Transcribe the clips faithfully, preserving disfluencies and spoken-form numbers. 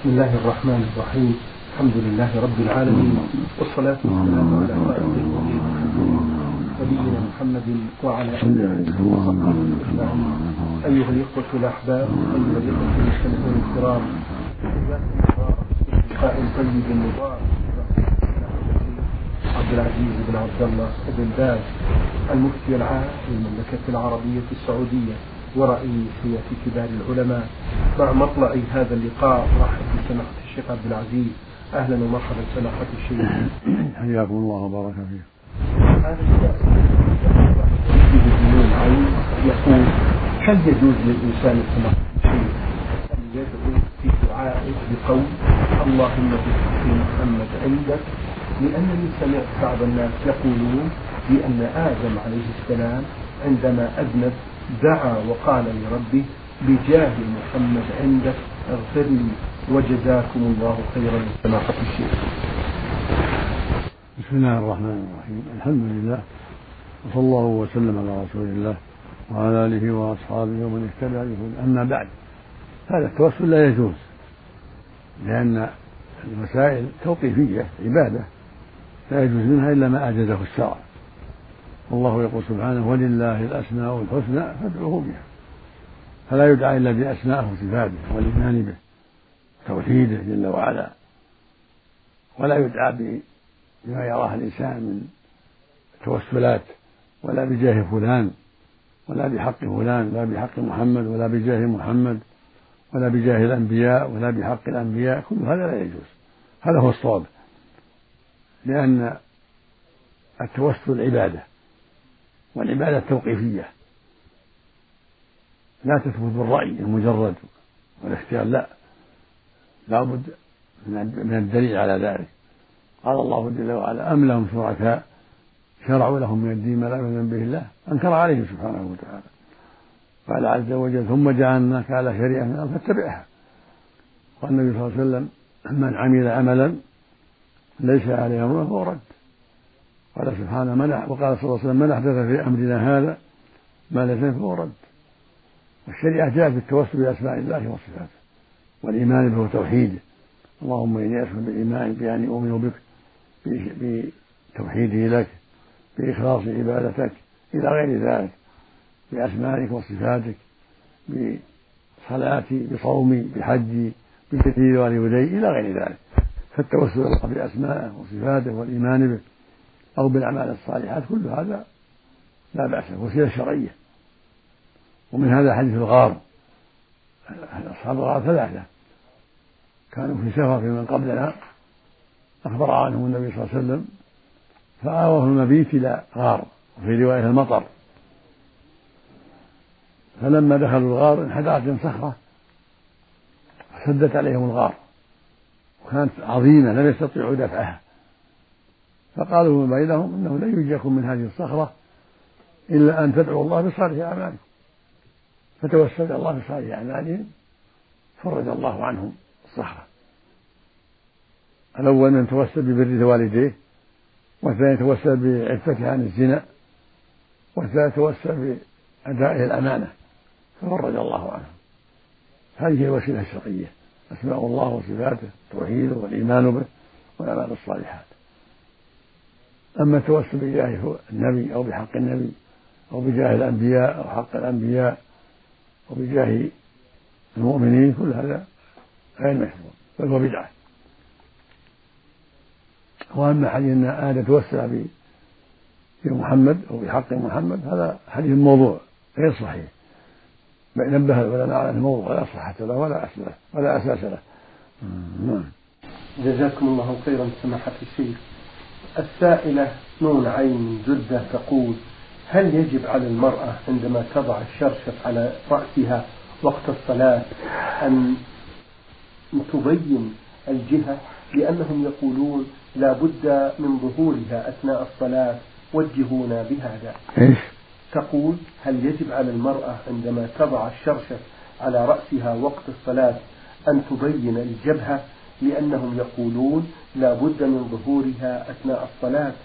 بسم الله الرحمن الرحيم. الحمد لله رب العالمين، والصلاة والسلام على خاتم النبيين نبينا محمد وعلى آله وصحبه أجمعين. أيها الإخوة الأحباب، أيها الإخوة المستمعون الكرام، لقاء طيب مبارك عبد العزيز بن عبد الله بن باز المفتي العام للمملكة العربية السعودية ورئيس هيئة كبار العلماء. مع مطلع هذا اللقاء رحب بسماحة الشيخ عبد العزيز. أهلا ومرحبا سماحة الشيخ. حياكم الله وبارك فيك. هذا يقول: هل يجوز للإنسان سماحة الشيخ أن يدعو في دعائه بقول اللهم بحق محمد عندك؟ لأنني سمعت بعض الناس يقولون بأن آدم عليه السلام عندما أذنب دعا وقال لربه بجاه محمد عندك اغفر لي وجزاكم الله خيرا سماحة الشيخ. بسم الله الرحمن الرحيم. الحمد لله، وصلى الله وسلم على رسول الله وعلى آله وأصحابه ومن اهتدى بهداه. أما بعد، هذا التوسل لا يجوز، لأن المسائل توقيفية عبادة لا يجوز منها إلا ما أعجزه الشرع. والله يقول سبحانه: ولله الأسماء الحسنى فادعوه بها. فلا يدعى إلا بأسمائه وصفاته والإيمان به توحيده جل وعلا، ولا يدعى بما يراه الإنسان من توسلات، ولا بجاه فلان، ولا بحق فلان، لا بحق محمد، ولا بجاه محمد، ولا بجاه الأنبياء، ولا بحق الأنبياء. كل هذا لا يجوز. هذا هو الصواب، لأن التوسل عبادة، والعبادة توقيفية لا تثبت بالرأي المجرد والاختيار، لا لا بد من الدليل على ذلك. قال الله جل وعلا: أم لهم شركاء شرعوا لهم من الدين ما لم يأذن به الله، أنكر عليه سبحانه وتعالى. قال عز وجل: ثم جعلناك على شريعة من الأمر فاتبعها. والنبي صلى الله عليه وسلم: من عمل عملا ليس عليه أمرنا فهو رد. قال سبحانه: من وقال صلى الله عليه وسلم: من أحدث في أمرنا هذا ما ليس فهو رد. والشريعة جاءت بالتوسل بأسماء الله وصفاته والإيمان به وتوحيده. اللهم إني أسأل بالإيمان بأني أؤمن بك بتوحيده لك، بإخلاص عبادتك إلى غير ذلك، بأسمائك وصفاتك، بصلاتي، بصومي، بحجي، بتكبير والدي إلى غير ذلك. فالتوسل بأسمائه وصفاته والإيمان به أو بالأعمال الصالحات كل هذا لا بأس، وسيلة شرعية. ومن هذا حديث الغار. أصحاب الغار ثلاثة كانوا في سفر في من قبلنا، أخبر عنهم النبي صلى الله عليه وسلم فآوهم المبيت إلى غار، وفي رواية المطر. فلما دخلوا الغار انحدرت بهم صخرة فسدت عليهم الغار، وكانت عظيمة لم يستطيعوا دفعها. فقالوا ما بينهم: إنه لن ينجيكم من هذه الصخرة إلا أن تدعوا الله بصالح أعمالكم. فتوسل الله بصالح أعمالهم فرج الله عنهم الصخرة. الأول من توسل ببر والديه، والثاني توسل بعفته عن الزنا، والثالث توسل بأدائه الأمانة ففرج الله عنهم. هذه هي الوسيلة الشرعية: أسماء الله وصفاته، توحيده والإيمان به والأعمال الصالحات. أما التوسل بجاه النبي أو بحق النبي أو بجاه الأنبياء أو حق الأنبياء أو بجاه المؤمنين كل هذا غير مشروع، بل هو بدعة. وأما حديث أن آدم توسل بمحمد أو بحق محمد، هذا حديث موضوع غير صحيح، نبه العلماء على الموضوع لا صحة له ولا أصل له ولا أساس له. جزاكم الله خيرا سماحة الشيخ. السائلة نون عين جدة تقول: هل يجب على المرأة عندما تضع الشرشف على رأسها وقت الصلاة أن تبين الجهة؟ لأنهم يقولون لا بد من ظهورها أثناء الصلاة، وجهونا بهذا. إيش؟ تقول: هل يجب على المرأة عندما تضع الشرشف على رأسها وقت الصلاة أن تبين الجبهة؟ لأنهم يقولون لا بد من ظهورها أثناء الصلاة.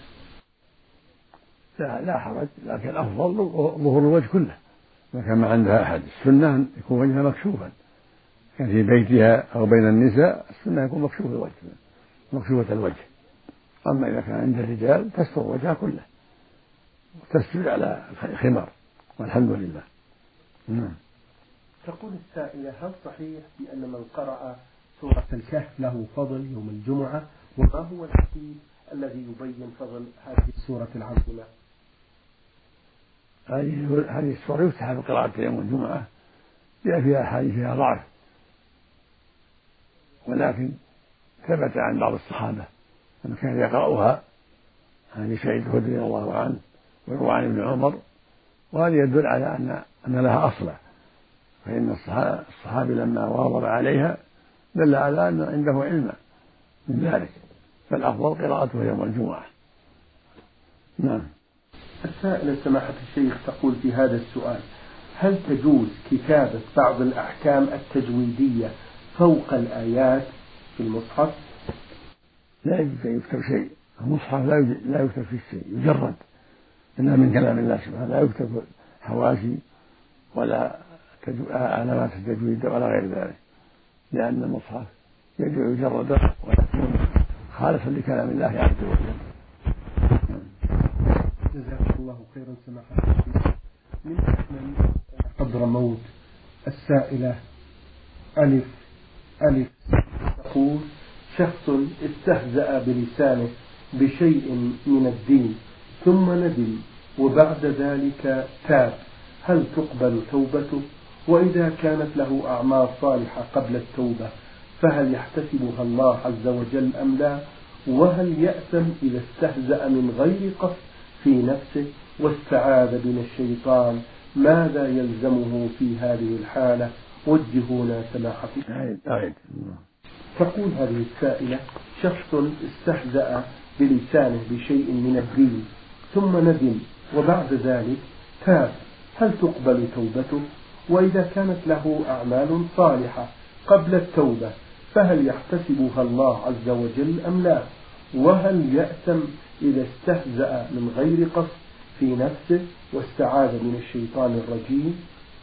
لا لا حرج، لكن الأفضل ظهور الوجه كله ما كان عندها أحد. السنة أن يكون وجهها مكشوفا، يعني في بيتها أو بين النساء السنة يكون مكشوف الوجه مكشوفة الوجه. أما إذا كان عند الرجال تستر وجهها كله وتسجد على الخمار والحمد لله. نعم. تقول السائلة: هل صحيح بأن من قرأ سورة الكهف له فضل يوم الجمعة؟ وما هو الحديث الذي يبين فضل هذه السورة العظيمة؟ هذه السورة يفتح بقراءة يوم الجمعة، جاء فيها أحاديث فيها ضعف، ولكن ثبت عن بعض الصحابة أنه كان يقرأها عن أبي سعيد الخدري رضي الله عنه ويروى عن ابن عمر، وهذا يدل على أن أن لها أصلا، فإن الصحابي لما واظب عليها دل على أن عنده علم من ذلك، فالأفضل قراءته يوم الجمعة. نعم. السائلة سماحة الشيخ تقول في هذا السؤال: هل تجوز كتابة بعض الأحكام التجويدية فوق الآيات في المصحف؟ لا يجوز أن يكتب شيء، المصحف لا يكتب فيه شيء، يجرد إنها من كلام الله سبحانه، لا يكتب حواشي ولا علامات التجويد ولا غير ذلك، لأن المصحف يجب يجرد ويكون خالصا لكلام الله عز وجل. جزاك الله خيرا سماحة الشيخ. من من قدر موت السائلة ألف ألف تقول: شخص استهزأ بلسانه بشيء من الدين ثم ندم وبعد ذلك تاب، هل تقبل توبته؟ وإذا كانت له أعمال صالحة قبل التوبة فهل يحتسبها الله عز وجل أم لا؟ وهل يأثم إذا استهزأ من غير قصد في نفسه واستعاذ من الشيطان؟ ماذا يلزمه في هذه الحالة؟ وجهونا سماحة. تقول هذه السائلة: شخص استهزأ بلسانه بشيء من الدين ثم ندم وبعد ذلك تاب، هل تقبل توبته؟ وإذا كانت له أعمال صالحة قبل التوبة فهل يحتسبها الله عز وجل أم لا؟ وهل يأثم إذا استهزأ من غير قصد في نفسه واستعاذ من الشيطان الرجيم؟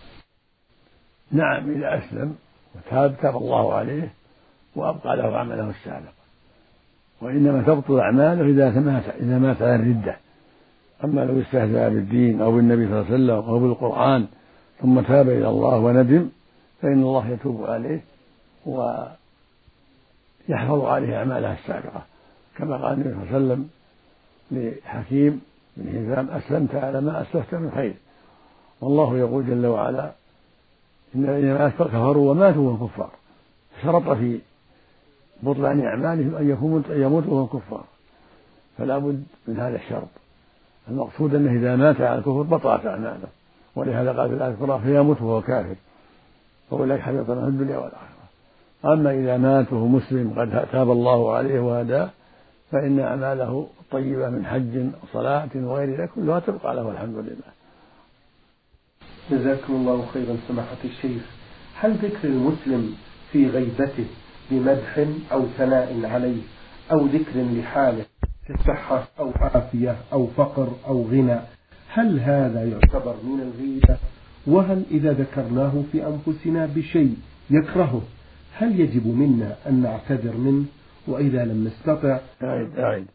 نعم، إذا أسلم وتاب تاب الله عليه وأبقى له عمله السابق، وإنما تبطل أعماله إذا مات إذا مات على الردة. أما لو استهزأ بالدين أو بالنبي صلى الله عليه وسلم أو بالقرآن ثم تاب إلى الله وندم فإن الله يتوب عليه ويحفظ عليه أعماله السابقة، كما قال النبي صلى الله عليه وسلم لحكيم بن هزام: أسلمت على ما أسلفت من خير. والله يقول جل وعلا: إن الذين كفروا وماتوا وهم كفار، شرط في بطلان أعمالهم أن يموتوا وهم كفار، فلا بد من هذا الشرط. المقصود أنه إذا مات على الكفر بطلت أعماله، ولهذا قال في الآية الأخرى: فيموت وهو كافر فأولئك حبط عنهم الدنيا والآخرة. أما إذا مات وهو مسلم قد تاب الله عليه وهداه فإن أعماله طيبة من حج وصلاة وغير ذلك كلها تبقى له والحمد لله. جزاكم الله خيرا سماحة الشيخ. هل ذكر المسلم في غيبته بمدح أو ثناء عليه أو ذكر لحاله كصحة أو عافية أو فقر أو غنى، هل هذا يعتبر من الغيبة؟ وهل إذا ذكرناه في أنفسنا بشيء يكرهه هل يجب منا أن نعتذر منه؟ وإذا لم نستطع أعيد أعيد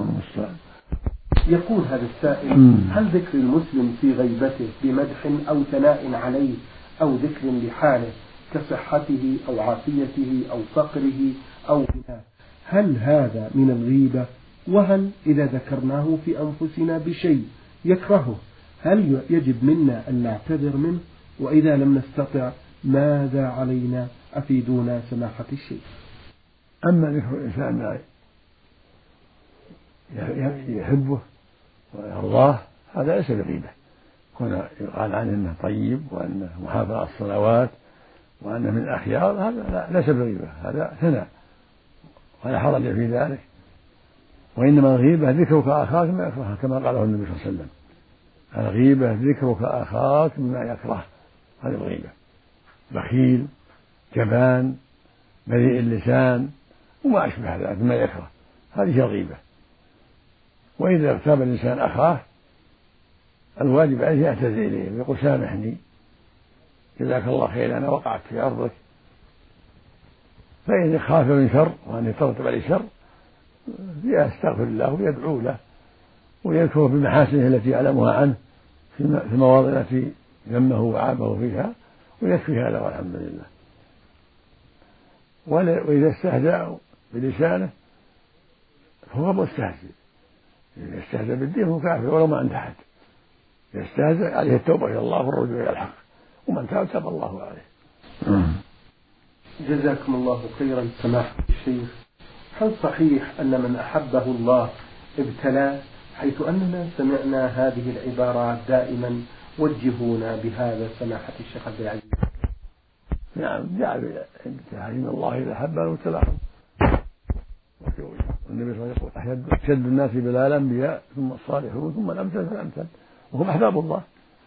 يقول هذا السائل: هل ذكر المسلم في غيبته بمدح أو ثناء عليه أو ذكر لحاله كصحته أو عافيته أو فقره أو غناه، هل هذا من الغيبة؟ وهل إذا ذكرناه في أنفسنا بشيء يكرهه هل يجب منا أن نعتذر منه؟ وإذا لم نستطع ماذا علينا؟ أفيدونا سماحة الشيخ. أما ذكر الإنسان ما يحبه ويرضاه هذا ليس بغيبة، كنا يقال عنه أنه طيب وأنه محافظ على الصلوات وأنه من الأخيار، هذا ليس بغيبة، هذا ثناء ولا حرج في ذلك. وإنما الغيبة ذكرك أخاك ما يكره، كما قاله النبي صلى الله عليه وسلم: الغيبة ذكرك أخاك بما يكره، هذه الغيبة. بخيل، جبان، بريء اللسان وما أشبه ذلك بما يكره، هذه الغيبة. وإذا اغتاب الإنسان أخاه الواجب عليه يعتذر إليه ويقول: سامحني، جزاك الله خير، أنا وقعت في أرضك، فإن خاف من شر وأن يترتب عليه شر يستغفر الله ويدعو له ويذكر بمحاسنه التي يعلمها عنه في المواضع التي ذمه وعابه فيها ويكفي هذا والحمد لله. وإذا استهزأ بلسانه فهو مستهزئ، إذا استهزأ بالدين هو كافر ولو ما عنده حد. يستهزئ عليه التوبة إلى الله والرجوع إلى الحق، ومن تاب تاب الله عليه. جزاكم الله خيرا سماحة الشيخ. هل صحيح أن من أحبه الله ابتلاه، حيث أننا سمعنا هذه العبارات دائما؟ وجهونا بهذا سماحة الشيخ عبد العزيز. نعم، جاء إن الله إذا أحبه ابتلاه. والنبي صلى الله عليه وسلم يقول: أشد الناس بلاء الأنبياء ثم الصالحون ثم الأمثل فالأمثل، وهم أحباب الله.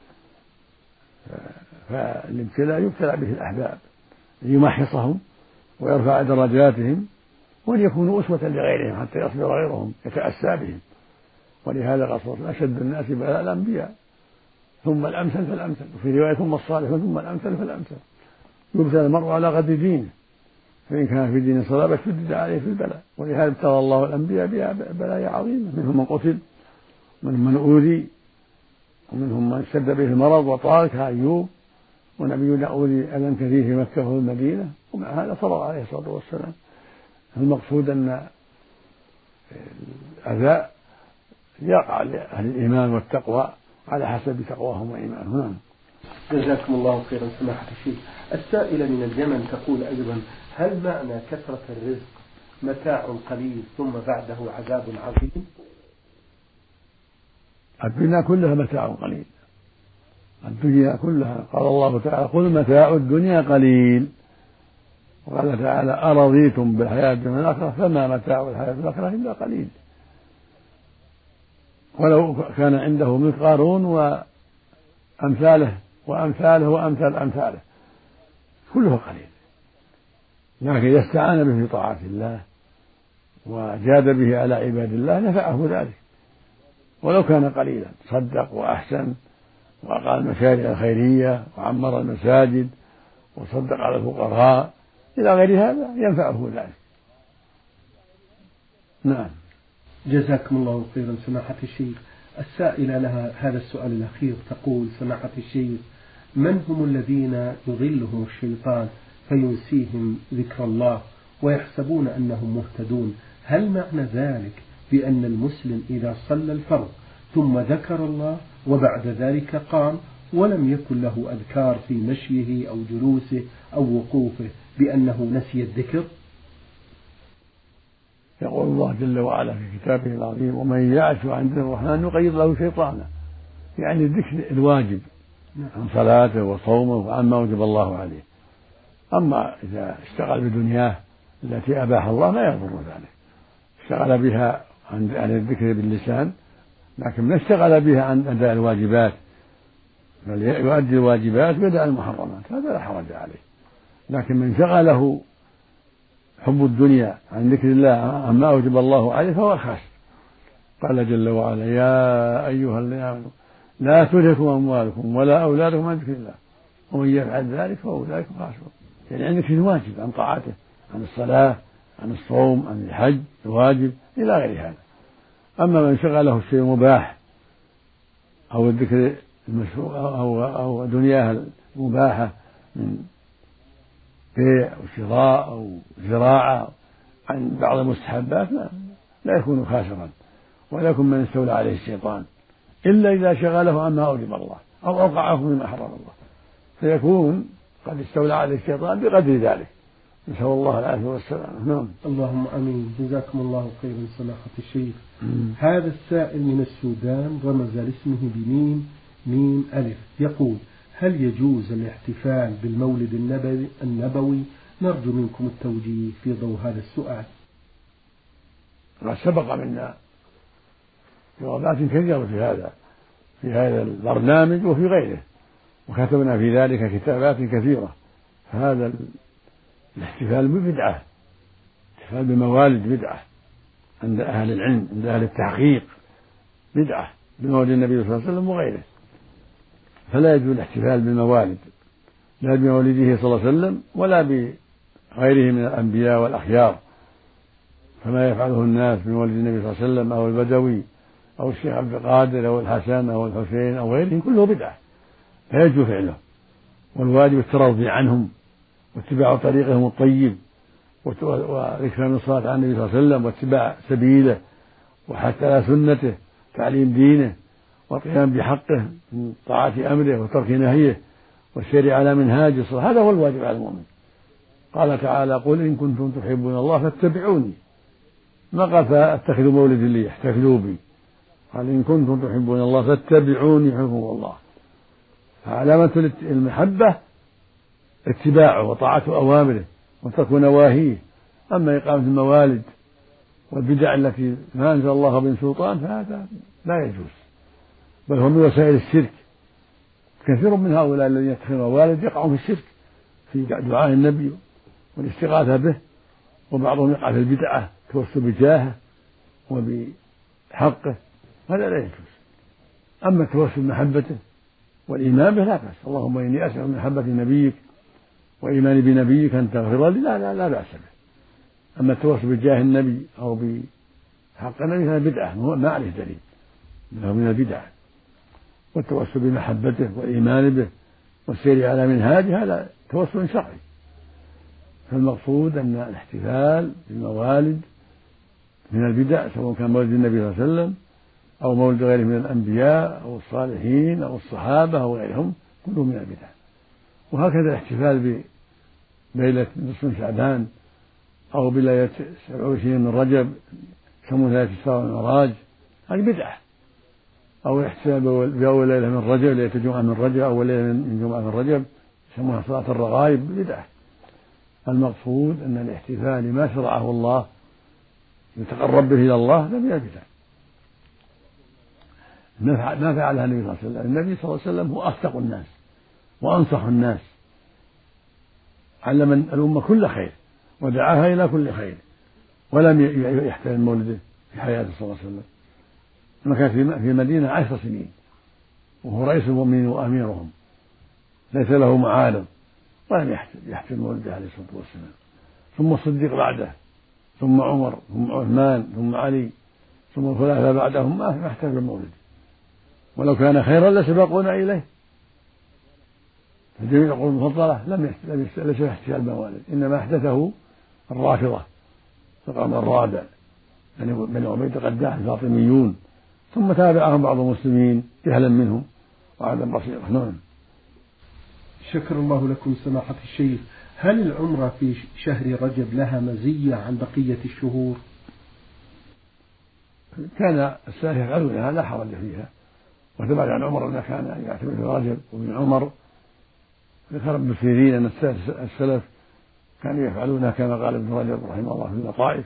فالابتلاء يبتلى به الأحباب ليمحصهم ويرفع درجاتهم وليكونوا أسوة لغيرهم حتى يصبر غيرهم يتأسى بهم. ولهذا قال صلى الله عليه وسلم: أشد الناس بلاء الأنبياء ثم الأمثل فالأمثل، وفي رواية ثم الصالحون ثم الأمثل فالأمثل. يبتلى المرء على قدر دينه، فإن كان في دين صلابة شدد عليه في البلاء. ولهذا ابتلى الله الأنبياء ببلايا عظيمة، منهم من قتل ومنهم من أوذي ومنهم من اشتد به المرض وطال كأيوب، ونبينا أوذي أذى كثير في مكة والمدينة ومع هذا صبر عليه الصلاة والسلام. المقصود أن الأذى يقع لأهل الإيمان والتقوى على حسب تقواهم وإيمانهم. جزاكم الله خيرا سماحة الشيخ. السائلة من اليمن تقول أيضا: هل معنى كثرة الرزق متاع قليل ثم بعده عذاب عظيم؟ الدنيا كلها متاع قليل، الدنيا كلها. قال الله تعالى: قل متاع الدنيا قليل. وقال تعالى: أرضيتم بالحياة الدنيا الآخرة فما متاع الحياة الآخرة إلا قليل. ولو كان عنده مثل قارون وأمثاله وأمثاله وأمثال أمثاله كله قليل، لكن إذا استعان به في طاعة الله وجاد به على عباد الله نفعه ذلك. ولو كان قليلا صدق وأحسن وأقام المشاريع الخيرية وعمر المساجد وصدق على الفقراء إلى غير هذا ينفعه ذلك. نعم. جزاكم الله خيرا سماحة الشيخ. السائلة لها هذا السؤال الأخير تقول: سماحة الشيخ، من هم الذين يضلهم الشيطان فينسيهم ذكر الله ويحسبون أنهم مهتدون؟ هل معنى ذلك بأن المسلم إذا صلى الفرض ثم ذكر الله وبعد ذلك قام ولم يكن له أذكار في مشيه أو جلوسه أو وقوفه بأنه نسي الذكر؟ يقول الله جل وعلا في كتابه العظيم: ومن يعش عن ذكر الرحمن نقيض له شيطانا، يعني الذكر الواجب عن صلاته وصومه وعما وجب الله عليه. أما إذا اشتغل بدنياه التي أباح الله ما يضر ذلك، اشتغل بها عن الذكر باللسان لكن ما اشتغل بها عن أداء الواجبات، بل يؤدي الواجبات ويدع المحرمات، هذا لا حرج عليه. لكن من شغله حب الدنيا عن ذكر الله عما أوجب الله عليه فهو خاسر. قال جل وعلا: يا أيها الذين آمنوا لا تلهكم أموالكم ولا أولادكم عن ذكر الله ومن يفعل ذلك فأولئك خاسرون. يعني عن ذكر الواجب، عن طاعته، عن الصلاة، عن الصوم، عن الحج الواجب إلى غير هذا. أما من شغله الشيء المباح أو الذكر المشروع أو أو دنياها المباحة من بيع أو شراء أو زراعة عن بعض المستحبات لا يكون خاسرا، ولا يكون من استولى عليه الشيطان إلا إذا شغله عما أوجب الله أو أوقعه مما حرم الله، فيكون قد استولى عليه الشيطان بقدر ذلك. نسأل الله العافية والسلامة. نعم. اللهم آمين. جزاكم الله خيرا سماحة الشيخ. هذا السائل من السودان رمز لاسمه بميم ميم ألف، يقول: هل يجوز الاحتفال بالمولد النبوي النبوي؟ نرجو منكم التوجيه في ضوء هذا السؤال. قد سبق منا جوابات كثيرة في هذا في هذا البرنامج وفي غيره، وكتبنا في ذلك كتابات كثيرة. فهذا الاحتفال ببدعة، الاحتفال بموالد بدعة عند أهل العلم، عند أهل التحقيق بدعة بمولد النبي صلى الله عليه وسلم وغيره. فلا يجوز الاحتفال بالموالد، لا بمولده صلى الله عليه وسلم ولا غيره من الأنبياء والأخيار، فما يفعله الناس من ولد النبي صلى الله عليه وسلم أو البدوي أو الشيخ عبد القادر أو الحسن أو الحسين أو غيرهم كله بدعة لا يجوز فعله، والواجب الترضي عنهم واتباع طريقهم الطيب وإكرام الصلاة على النبي صلى الله عليه وسلم واتباع سبيله وحتى على سنته، تعليم دينه والقيام بحقه من طاعة أمره وترك نهيه والسير على منهاج الصلاة، هذا هو الواجب على المؤمن. قال تعالى: قل إن كنتم تحبون الله فاتبعوني، ما قال فاتخذوا مولد لي احتفلوا بي، قال إن كنتم تحبون الله فاتبعوني يحبكم الله. فعلامة المحبة اتباعه وطاعة أوامره وترك نواهيه. أما إقامة الموالد والبدع التي ما أنزل الله بها سلطان فهذا لا يجوز، بل هو من وسائل الشرك. كثير من هؤلاء الذين يتخذون موالد يقعون في الشرك في دعاء النبي والاستغاثة به، وبعضهم يقع في البدعة التوسل بجاهه وبحقه، هذا لا يجوز. أما التوسل بمحبته والإيمان به لا بأس، اللهم إني أسأل من محبة نبيك وإيماني بنبيك أن تغفر لي، لا لا لا بأس به. أما التوسل بجاه النبي أو بحق النبي فهذا بدعة ما عليه دليل، إنه من البدع. والتوسل بمحبته والإيمان به والسير على منهاجه هذا توسل شرعي. فالمقصود أن الاحتفال بالموالد من البدع، سواء كان مولد النبي صلى الله عليه وسلم أو مولد غيره من الأنبياء أو الصالحين أو الصحابة أو غيرهم، كله من البدع. وهكذا الاحتفال بليلة نصف شعبان أو بليلة سبع وعشرين من رجب يسمونها ليلة الإسراء والمعراج، هذه بدعة. أو الاحتفال بأول ليلة من رجب، ليلة الجمعة من رجب أو ليلة من جمعة من رجب يسمونها صلاة الرغائب، بدعة. المقصود أن الاحتفال لما شرعه الله يتقرب به إلى الله لا من البدع. ما فعلها النبي صلى الله عليه وسلم. النبي صلى الله عليه وسلم هو أصدق الناس وأنصح الناس، علم الأمة كل خير ودعاها إلى كل خير، ولم يحتفل مولده في حياته صلى الله عليه وسلم. مكث في المدينة عشر سنين وهو رئيس المؤمنين وأميرهم، ليس له معارض، ولم يحتفل مولده عليه الصلاة والسلام. ثم الصديق بعده، ثم عمر، ثم عثمان، ثم علي، ثم الخلفاء بعدهم ما احتفل المولد، ولو كان خيرا لسبقونا إليه. فجميع القرون المفضلة لم ليس احتفال بالموالد، إنما أحدثه الرافضة في القرن الرابع بني عبيد القداح الفاطميون، ثم تابعهم بعض المسلمين جهلا منهم وعدم بصيرة. نعم. شكر الله لكم سماحة الشيخ. هل العمرة في شهر رجب لها مزية عن بقية الشهور؟ كان السلف يفعلونها لا حرج فيها، وثبت عن عمر أنه كان يعتمر في رجب. ومن عمر ذكر ابن سيرين أن السلف كانوا يفعلونها كما قال ابن رجب رحمه الله في اللطائف.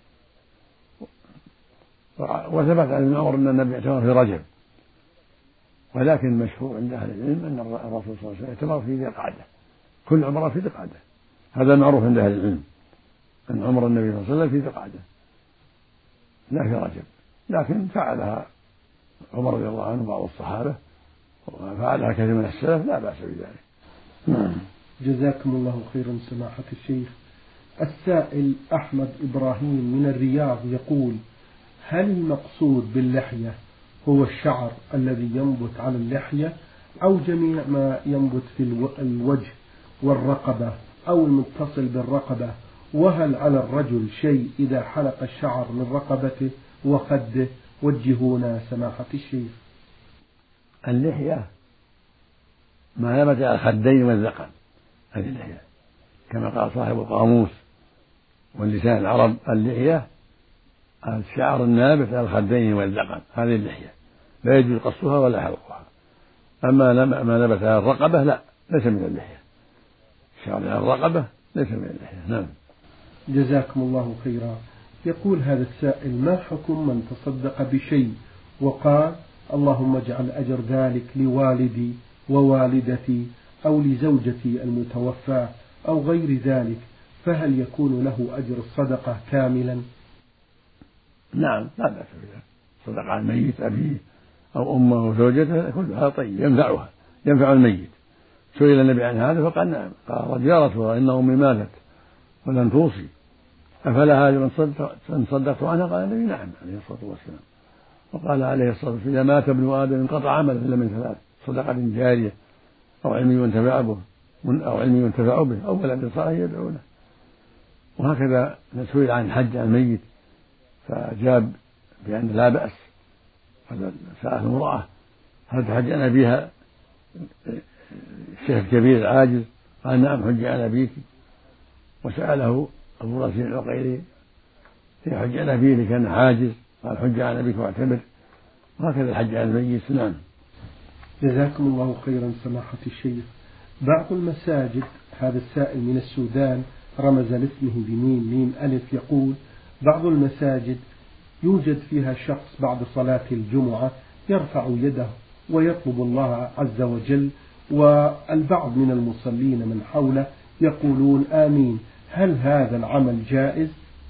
وثبت عن ابن عمر أن النبي اعتمر في رجب، ولكن المشهور عند أهل العلم أن الرسول صلى الله عليه وسلم اعتمر في ذي القعدة، كل عمره في ذي القعدة، هذا معروف عند أهل العلم أن عمر النبي صلى الله عليه وسلم في ذي القعدة لا في رجب، لكن فعلها عمر رضي الله عنه بعض الصحابة وفعلها كثير من السلف، لا بأس بذلك. نعم. جزاكم الله خيرا سماحة الشيخ. السائل أحمد إبراهيم من الرياض يقول: هل المقصود باللحية هو الشعر الذي ينبت على اللحية أو جميع ما ينبت في الوجه والرقبة أو المتصل بالرقبة؟ وهل على الرجل شيء إذا حلق الشعر من رقبته وخده؟ وجهونا سماحة الشيخ. اللحية ما نبت على الخدين والذقن، هذه اللحية، كما قال صاحب القاموس واللسان العرب: اللحية الشعر النابت على الخدين والذقن، هذه اللحية لا يجوز قصها ولا حلقها. أما ما نبت على الرقبة لا، ليس من اللحية. الشعر على الرقبة ليس من اللحية. نعم. جزاكم الله خيرا. يقول هذا السائل: ما حكم من تصدق بشيء وقال اللهم اجعل أجر ذلك لوالدي ووالدتي أو لزوجتي المتوفاة أو غير ذلك، فهل يكون له أجر الصدقة كاملا؟ نعم، لا بأس بذلك. صدق عن الميت أبيه أو أمه أو زوجته كل هذا طيب، ينفعها، ينفع الميت. سئل النبي عن هذا فقال نعم. قال رجل: يا رسول الله إن أمي ماتت ولن توصي أفلا هذا من صدقت عنها؟ قال النبي نعم عليه الصلاة والسلام. وقال عليه الصلاة والسلام إذا مات ابن آدم انقطع عمله إلا من ثلاث: صدقة جارية أو علم ينتفع به أو علم ينتفع به أو ولد صالح يدعو له. وهكذا سئل عن الحج عن الميت فجاب بأن لا بأس. هذا سأل امرأة هل تحج عن أبيها الشيخ الكبير العاجز؟ قال نعم حج عن أبيك. وسأله أبو رزين العقيلي حج عن أبيه كان عاجز؟ قال حج عن أبيك واعتمر. وهكذا الحج عن الميت. نعم. جزاكم الله خيرا سماحة الشيخ. بعض المساجد، هذا السائل من السودان رمز لاسمه بميم ميم ألف، يقول بعض المساجد يوجد فيها شخص بعد صلاة الجمعة يرفع يده ويطلب الله عز وجل، والبعض من المصلين من حوله يقولون آمين، هل هذا العمل جائز؟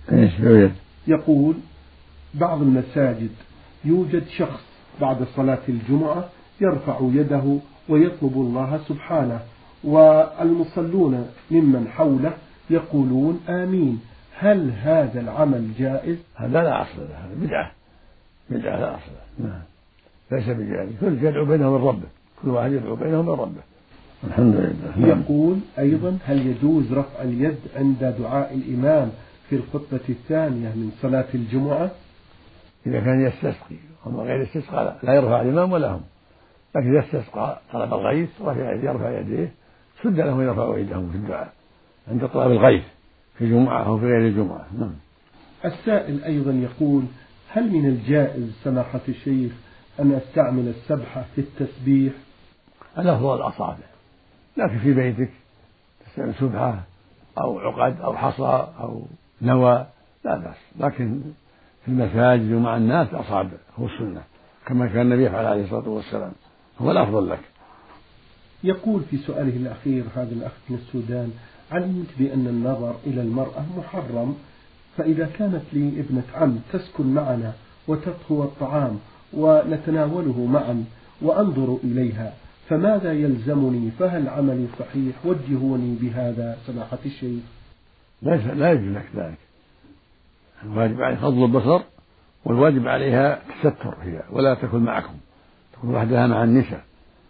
يقول بعض المساجد يوجد شخص بعد صلاة الجمعة يرفع يده ويطلب الله سبحانه، والمصلون ممن حوله يقولون آمين، هل هذا العمل جائز؟ هذا لا أصل له، هذا بدعة بدعة لا أصل له. نعم ليس بجائز. كل يدعو بينه وبين ربه، كل واحد يدعو بينه وبين ربه. الحمد لله. يقول أيضا هل يجوز رفع اليد عند دعاء الإمام في الخطبة الثانية من صلاة الجمعة؟ إذا كان يستسقي، أما غير يستسقى لا يرفع الإمام ولا هم، لكن يستسقى طلب الغيث يرفع يديه سد له يرفع يدهم في الدعاء عند طلب الغيث في جمعة أو في غير الجمعة. نعم. السائل أيضا يقول هل من الجائز سماحة الشيخ أن أستعمل السبحة في التسبيح؟ الأفضل الأصابع، لكن في بيتك تستعمل سبحة أو عقد أو حصى أو نوى لا بأس، لكن في المساجد ومع الناس أصابع هو السنة كما كان النبي يفعل عليه الصلاة والسلام، هو الأفضل لك. يقول في سؤاله الأخير هذا الأخ من السودان علمت بأن النظر إلى المرأة محرم، فإذا كانت لي ابنة عم تسكن معنا وتطهو الطعام ونتناوله معا وأنظر إليها فماذا يلزمني؟ فهل عملي صحيح؟ وجهوني بهذا سماحة الشيخ. ليس لا يجوز لك ذلك، الواجب عليك غض البصر، والواجب عليها تستر هي ولا تكن معكم، تكون وحدها مع النساء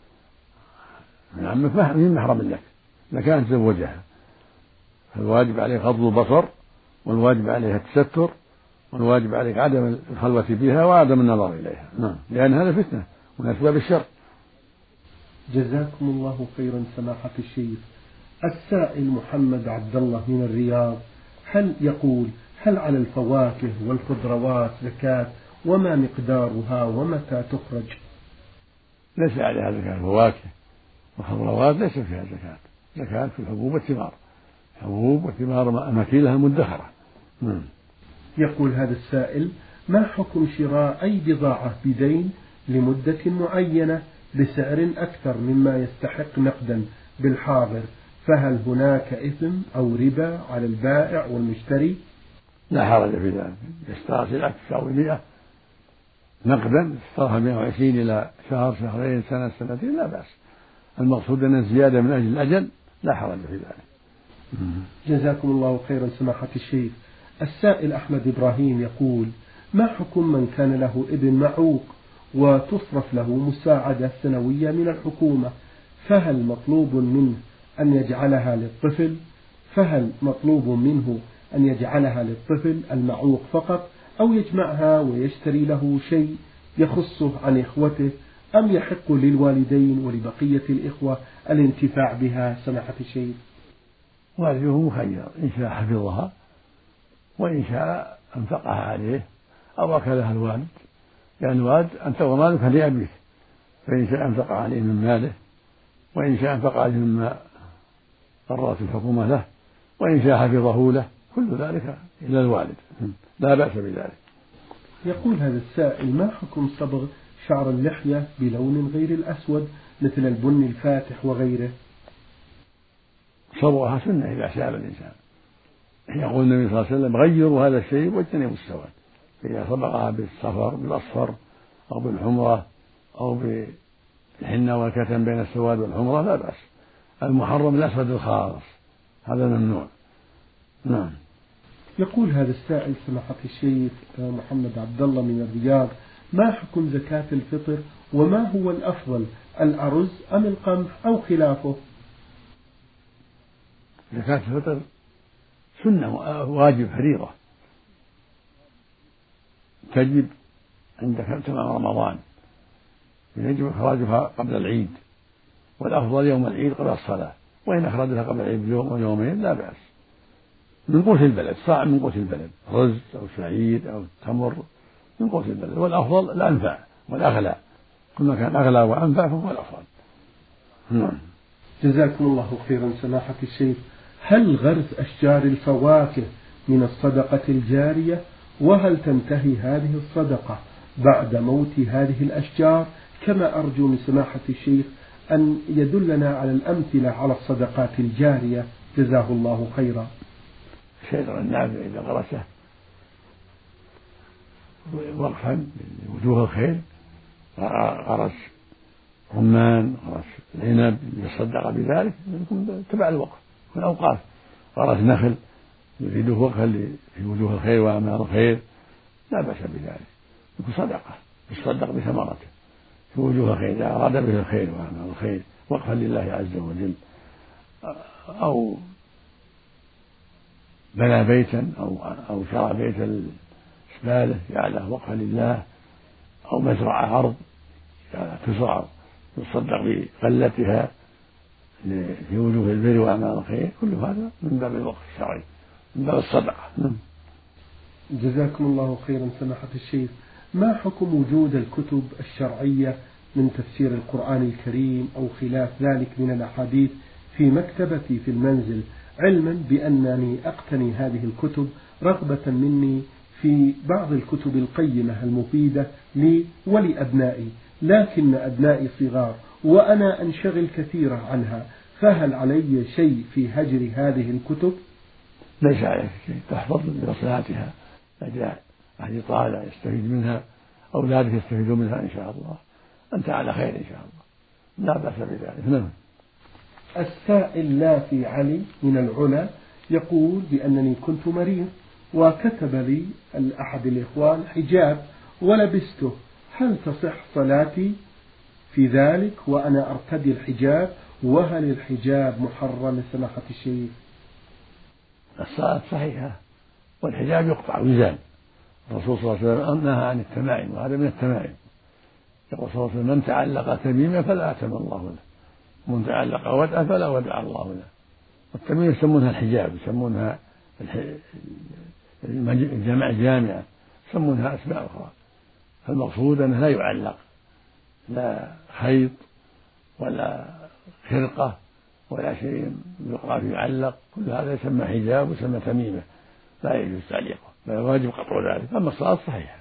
من عمك من محرم لك إذا كانت تزوجها، فالواجب عليك غض البصر، والواجب عليها التستر، والواجب عليك عدم الخلوة بها وعدم النظر إليها. نعم لأن هذا فتنة من أسباب الشر. جزاكم الله خيرا سماحة الشيخ. السائل محمد عبد الله من الرياض هل يقول هل على الفواكه والخضروات زكاة وما مقدارها ومتى تخرج؟ ليس عليها زكاة. الفواكه والخضروات ليس فيها زكاة، زكاة في الحبوب والثمار، حبوب وثمار أماكنها مدخرة. مم. يقول هذا السائل ما حكم شراء أي بضاعة بدين لمدة معينة بسعر أكثر مما يستحق نقدا بالحاضر، فهل هناك إثم أو ربا على البائع والمشتري؟ لا حرج في ذلك، يشترى سلعة تساوي مئة نقدا اشتراها مئة وعشرين إلى شهر شهرين سنة سنتين لا بأس، المقصود أن الزيادة من أجل الأجل لا حرج في ذلك. جزاكم الله خيرا سماحة الشيخ. السائل أحمد إبراهيم يقول ما حكم من كان له ابن معوق وتصرف له مساعدة سنوية من الحكومة، فهل مطلوب منه أن يجعلها للطفل فهل مطلوب منه أن يجعلها للطفل المعوق فقط أو يجمعها ويشتري له شيء يخصه عن إخوته، أم يحق للوالدين ولبقية الإخوة الانتفاع بها سماحة الشيخ؟ والده مخير إن شاء حفظها وإن شاء أنفقها عليه أو أكلها الوالد، يعني الوالد أنت ومالك لأبيك، فإن شاء أنفق عليه من ماله وإن شاء أنفق عليه مما قررت الحكومة له وإن شاء حفظه له، كل ذلك إلى الوالد لا بأس بذلك. يقول هذا السائل ما حكم صبغ شعر اللحية بلون غير الأسود مثل البني الفاتح وغيره؟ صبغها سنة إذا شاب الإنسان، يقول النبي صلى الله عليه وسلم غيروا هذا الشيء واجتنبوا السواد، فإذا صبغها بالصفر بالأصفر أو بالحمرة أو بالحنة والكتم بين السواد والحمرة لا بأس. المحرم الأسود الخالص هذا ممنوع، نعم. يقول هذا السائل سماحة الشيخ محمد عبد الله من الرياض: ما حكم زكاة الفطر وما هو الأفضل، الأرز أم القمح أو خلافه؟ زكاة الفطر سنة واجب فريضة تجب عند تمام رمضان، يجب إخراجها قبل العيد، والأفضل يوم العيد قبل الصلاة، وإن أخرجها قبل العيد بيوم ويومين لا بأس، من قوت البلد، صاع من قوت البلد، رز أو شعير أو تمر من قوت البلد، والأفضل الأنفع والأغلى، كل ما كان أغلى وأنفع فهو الأفضل. نعم. جزاكم الله خيرا سماحة الشيخ. هل غرس أشجار الفواكه من الصدقة الجارية؟ وهل تنتهي هذه الصدقة بعد موت هذه الأشجار؟ كما أرجو من سماحة الشيخ أن يدلنا على الأمثلة على الصدقات الجارية جزاه الله خيرا. الشجر النافع إذا غرسه وقفا لوجوه الخير، غرس رمان، غرس العنب يصدق بذلك، يكون تبع الوقف في الأوقاف، غرس نخل يريده وقفا في وجوه الخير وأعمال الخير لا بأس بذلك، يكون صدقة يصدق بثمرته في وجوه الخير إذا أراد به الخير وأعمال الخير وقفا لله عز وجل، أو بنى بيتا أو أو شرى بيت الإسبالة جعله وقفا لله، أو مزرعة أرض تزرع يصدق بغلتها في وجوه البر وأعمال الخير، كل هذا من باب الوقف الشرعي من باب الصدقة. جزاكم الله خيرا سماحة الشيخ. ما حكم وجود الكتب الشرعية من تفسير القرآن الكريم أو خلاف ذلك من الأحاديث في مكتبتي في المنزل، علما بأنني أقتني هذه الكتب رغبة مني في بعض الكتب القيمة المفيدة لي ولأبنائي، لكن أبنائي صغار وأنا أنشغل كثيرا عنها، فهل علي شيء في هجر هذه الكتب؟ ليس عليك شيء، تحفظ بمصلحتها، إذا أحد طالع يستفيد منها أولادك يستفيدون منها إن شاء الله أنت على خير إن شاء الله، لا بأس بذلك. نعم. السائل لافي علي من العلا يقول بأنني كنت مريض وكتب لي أحد الإخوان حجاب ولبسته، هل تصح صلاتي في ذلك وأنا أرتدي الحجاب؟ وهل الحجاب محرم سماحة الشيخ؟ الصلاة صحيحة والحجاب يقطع ويزال، الرسول صلى الله عليه وسلم نهى عن التمائم وهذا من التمائم، يقول صلى الله عليه وسلم: من تعلق تميمة فلا أتم الله له، ومن تعلق ودعة فلا ودع الله له. والتميم يسمونها الحجاب، يسمونها الجامع الجامعة، يسمونها أسماء أخرى، فالمقصود أنه لا يعلق لا خيط ولا خرقة ولا شيء يقال يعلق، كل هذا يسمى حجاب ويسمى تميمة لا يجوز تعليقه، بل واجب قطع ذلك. أما الصلاة صحيحة.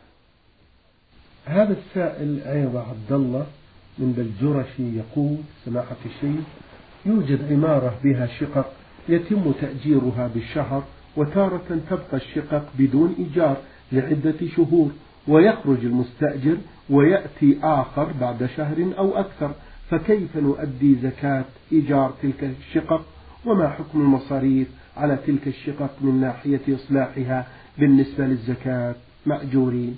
هذا السائل أيضا عبد الله من بلجرشي يقول: سماحة الشيخ، يوجد عمارة بها شقق يتم تأجيرها بالشهر، وتارة تبقى الشقق بدون إيجار لعدة شهور، ويخرج المستأجر ويأتي آخر بعد شهر أو أكثر، فكيف نؤدي زكاة إيجار تلك الشقق؟ وما حكم المصاريف على تلك الشقق من ناحية إصلاحها بالنسبة للزكاة مأجورين؟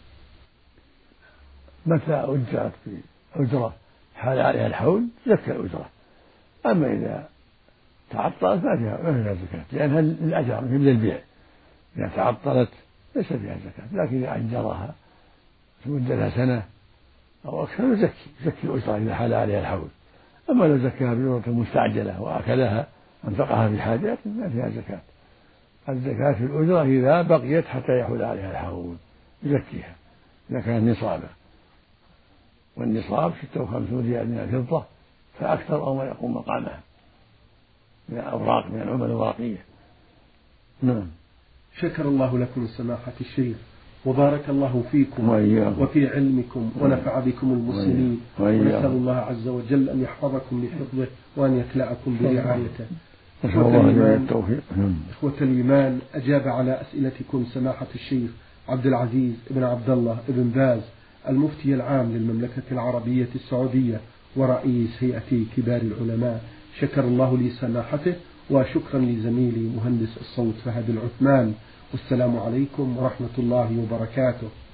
متى أجرت بأجرة حال عليها الحول زكى الأجرة، أما إذا تعطلت ما فيها زكاة لأنها للأجر مثل البيع، إذا تعطلت ليس فيها زكاة، لكن إذا أجرها مدتها سنة أو أكثر يزكي يزكي الأجرة إذا حال عليها الحول. أما لو زكاها بأجرة مستعجلة وأكلها أنفقها في حاجات ما فيها زكاة. الزكاة في الأجرة إذا بقيت حتى يحول عليها الحول يزكيها إذا كانت نصابة، والنصاب ستة وخمسون ريال من الفضة فأكثر أو ما يقوم مقامها من الأوراق من العمل الورقية. نعم. شكر الله لكم سماحة الشيخ، وبارك الله فيكم وإياكم وفي علمكم ونفع بكم المسلمين، ونسأل الله عز وجل أن يحفظكم بحفظه وأن يكلأكم برعايته. إخوة الإيمان, إخوة الإيمان أجاب على أسئلتكم سماحة الشيخ عبد العزيز بن عبد الله بن باز المفتي العام للمملكة العربية السعودية ورئيس هيئة كبار العلماء، شكر الله لسماحته وشكرا لزميلي مهندس الصوت فهد العثمان، والسلام عليكم ورحمة الله وبركاته.